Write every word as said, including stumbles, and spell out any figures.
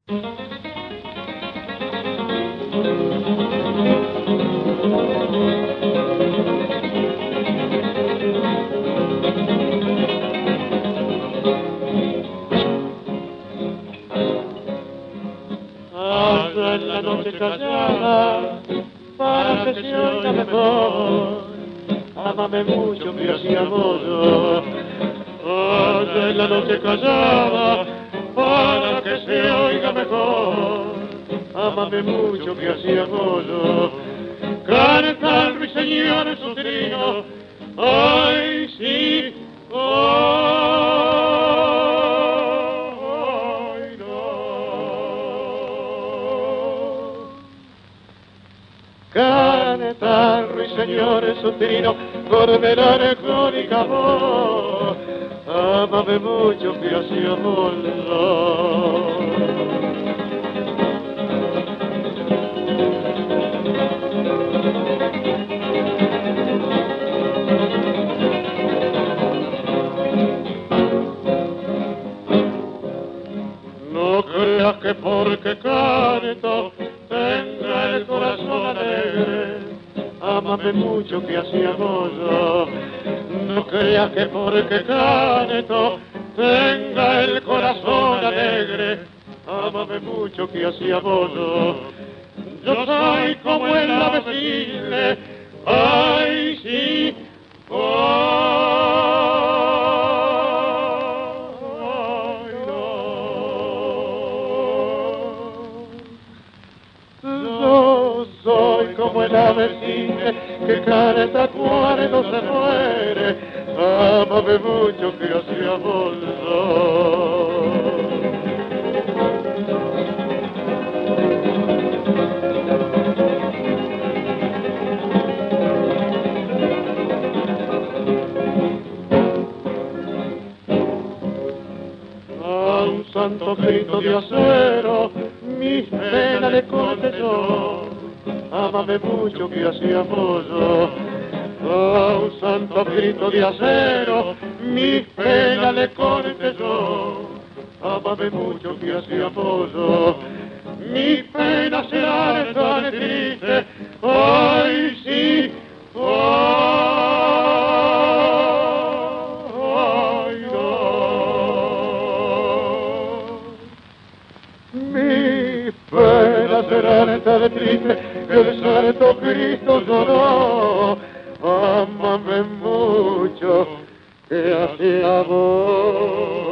Allá en la noche callada, para que se oiga mejor, ámame mucho que así amo yo. Allá en la noche callada, para que se oiga mejor, ámame mucho que así amo yo. Canta el ruiseñor en su trino, ay sí, ay no. Canta el ruiseñor en su trino, cordelar con y voz, ámame mucho que así amo yo. No creas que porque canto tenga el corazón alegre, ámame mucho que así amo yo. No creas que porque canto tenga el corazón alegre, ámame mucho que así amo yo. Yo soy como el avecille, ay sí, ay no. Yo soy como el avecille que canta cuando se muere, ámame mucho que así amo yo. Santo grito de acero, mis penas le corte yo, ámame mucho que así amo yo. A un santo grito de acero, mis penas le corte yo, ámame mucho que así amo yo. Mis penas serán tan tristes, ay sí, ay no. Mis penas serán tan tristes que el santo Cristo lloró, ámame mucho que así amo.